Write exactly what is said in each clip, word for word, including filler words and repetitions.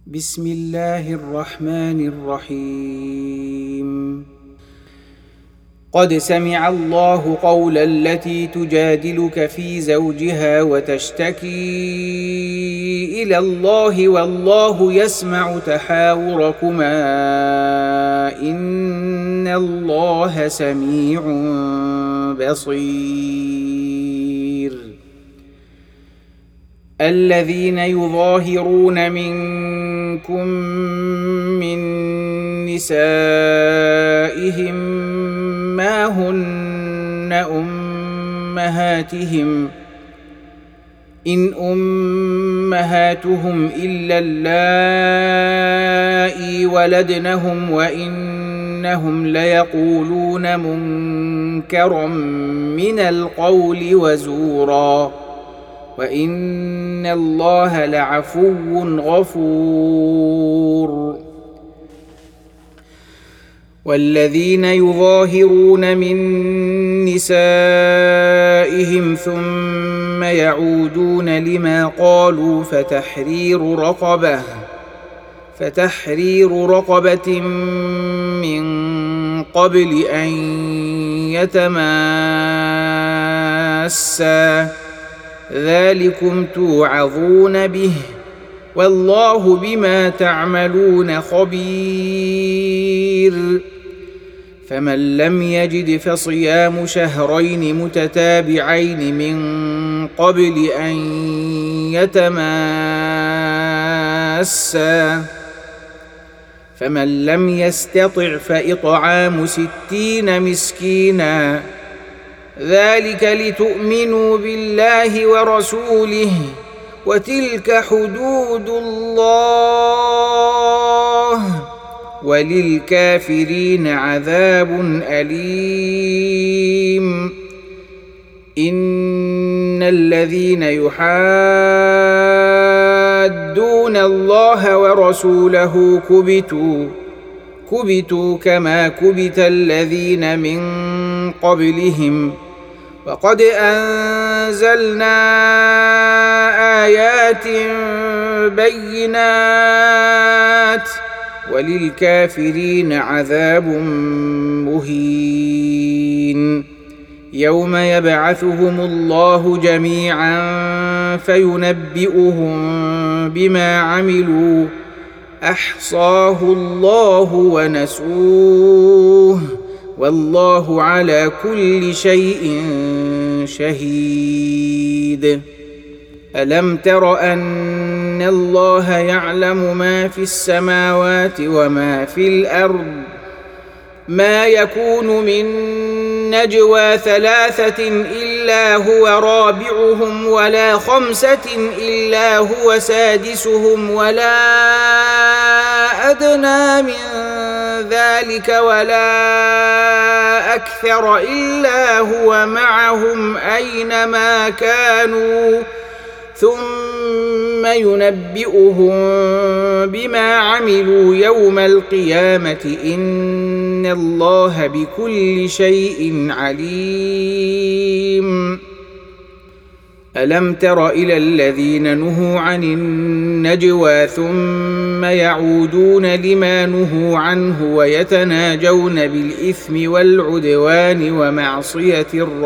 بسم الله الرحمن الرحيم. قد سمع الله قول التي تجادلك في زوجها وتشتكي إلى الله والله يسمع تحاوركما إن الله سميع بصير. الذين يظاهرون منكم من نسائهم ما هن أمهاتهم إن أمهاتهم إلا اللائي ولدنهم وإنهم ليقولون منكرا من القول وزورا وإن الله لعفو غفور. والذين يظاهرون من نسائهم ثم يعودون لما قالوا فتحرير رقبة فتحرير رقبة من قبل أن يتماسا ذلكم توعظون به والله بما تعملون خبير. فمن لم يجد فصيام شهرين متتابعين من قبل أن يتماسا فمن لم يستطع فإطعام ستين مسكينا ذلك لتؤمنوا بالله ورسوله وتلك حدود الله وللكافرين عذاب أليم. إن الذين يحادون الله ورسوله كبتوا كبتوا كما كبت الذين من قبلهم وقد أنزلنا آيات بينات وللكافرين عذاب مهين. يوم يبعثهم الله جميعا فينبئهم بما عملوا أحصاه الله ونسوه والله على كل شيء شهيد. ألم تر أن الله يعلم ما في السماوات وما في الأرض ما يكون من نجوى ثلاثة إلا هو رابعهم ولا خمسة إلا هو سادسهم ولا أدنى من ذلك ولا أكثر إلا هو معهم أينما كانوا ثم ينبئهم بما عملوا يوم القيامة إن الله بكل شيء عليم. ألم تر إلى الذين نهوا عن النجوى ثم يعودون لما نهوا عنه ويتناجون بالإثم والعدوان ومعصية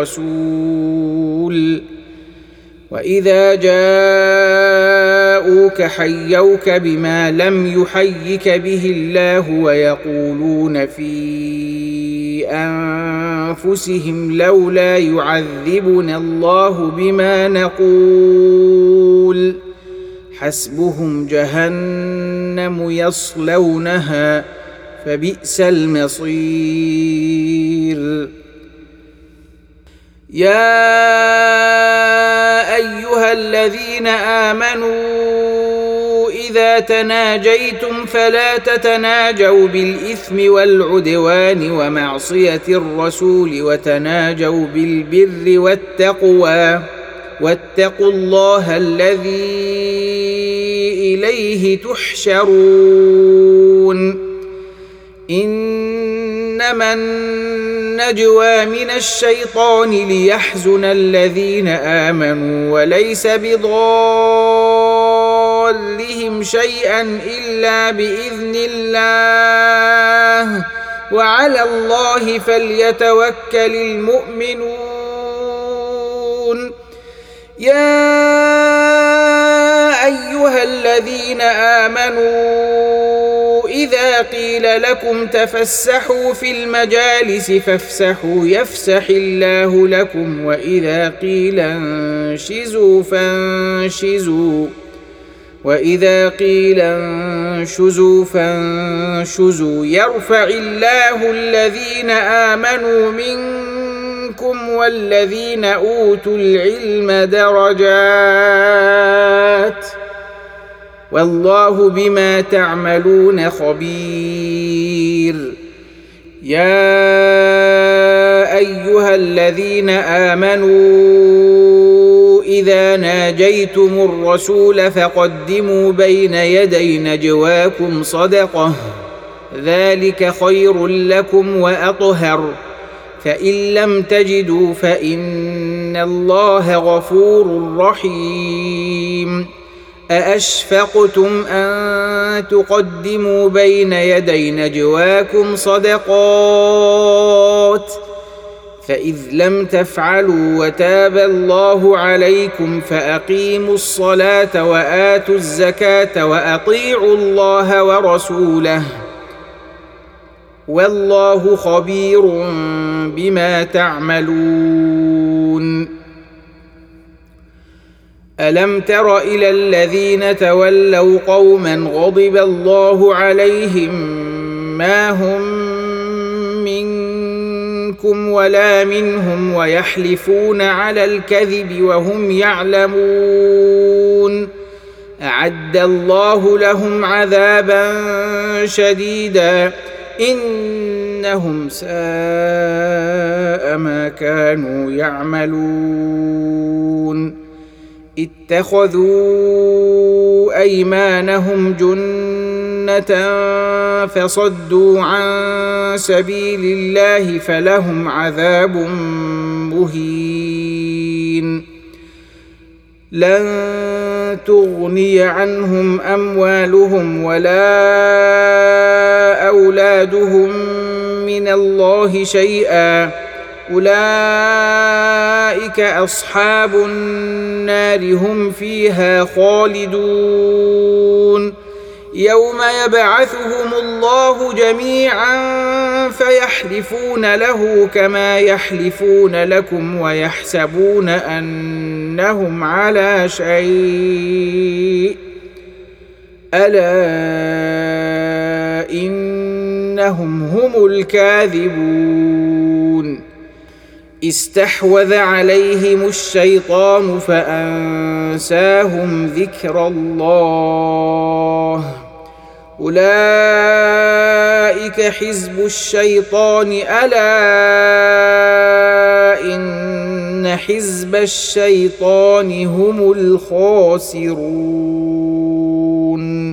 الرسول وإذا جاءوك حيوك بما لم يحيك به الله ويقولون في أنفسهم لولا يعذبنا الله بما نقول حسبهم جهنم يصلونها فبئس المصير. يا أيها الذين آمنوا إذا تناجيتم فلا تتناجوا بالإثم والعدوان ومعصية الرسول وتناجوا بالبر والتقوى واتقوا الله الذي إليه تحشرون. إنما النجوى من الشيطان ليحزن الذين آمنوا وليس بضار ضالهم شيئا إلا بإذن الله وعلى الله فليتوكل المؤمنون. يا أيها الذين آمنوا إذا قيل لكم تفسحوا في المجالس فافسحوا يفسح الله لكم وإذا قيل انشزوا فانشزوا وإذا قيل انشزوا فانشزوا يرفع الله الذين آمنوا منكم والذين أوتوا العلم درجات والله بما تعملون خبير. يا أيها الذين آمنوا إذا ناجيتم الرسول فقدموا بين يدي نجواكم صدقة ذلك خير لكم وأطهر فإن لم تجدوا فإن الله غفور رحيم. أأشفقتم أن تقدموا بين يدي نجواكم صدقات فإذ لم تفعلوا وتاب الله عليكم فأقيموا الصلاة وآتوا الزكاة وأطيعوا الله ورسوله والله خبير بما تعملون. ألم تر إلى الذين تولوا قوما غضب الله عليهم ما هم منكم ولا منهم ويحلفون على الكذب وهم يعلمون أعد الله لهم عذابا شديدا إنهم ساء ما كانوا يعملون. اتخذوا أيمانهم جنة فصدوا عن سبيل الله فلهم عذاب مهين. لن تغني عنهم أموالهم ولا أولادهم من الله شيئا أولئك أصحاب النار هم فيها خالدون. يوم يبعثهم الله جميعا فيحلفون له كما يحلفون لكم ويحسبون أنهم على شيء ألا إنهم هم الكاذبون. استحوذ عليهم الشيطان فأنساهم ذكر الله أولئك حزب الشيطان ألا إن حزب الشيطان هم الخاسرون.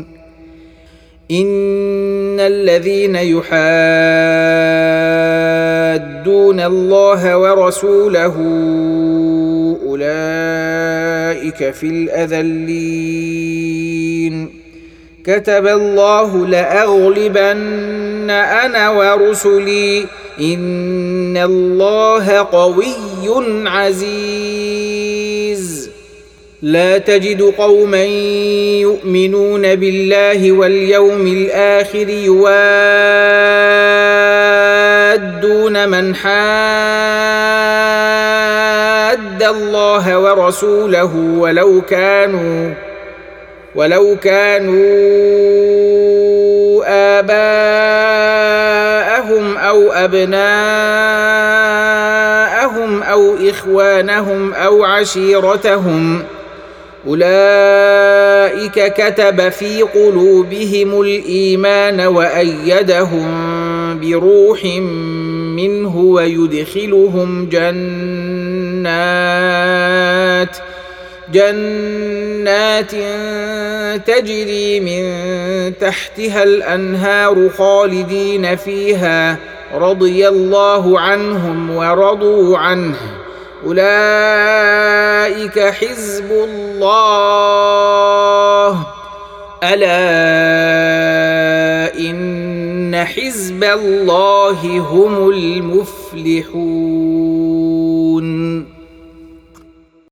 إن الذين يحادون الله ورسوله أولئك في الأذلين. كتب الله لأغلبن أنا ورسلي إن الله قوي عزيز. لا تجد قوما يؤمنون بالله واليوم الآخر يوادون من حاد الله ورسوله ولو كانوا ولو كانوا آباءهم أو أبناءهم أو إخوانهم أو عشيرتهم أولئك كتب في قلوبهم الإيمان وأيدهم بروح منه ويدخلهم جنات جنات تجري من تحتها الأنهار خالدين فيها رضي الله عنهم ورضوا عنه أولئك حزب الله ألا إن حزب الله هم المفلحون.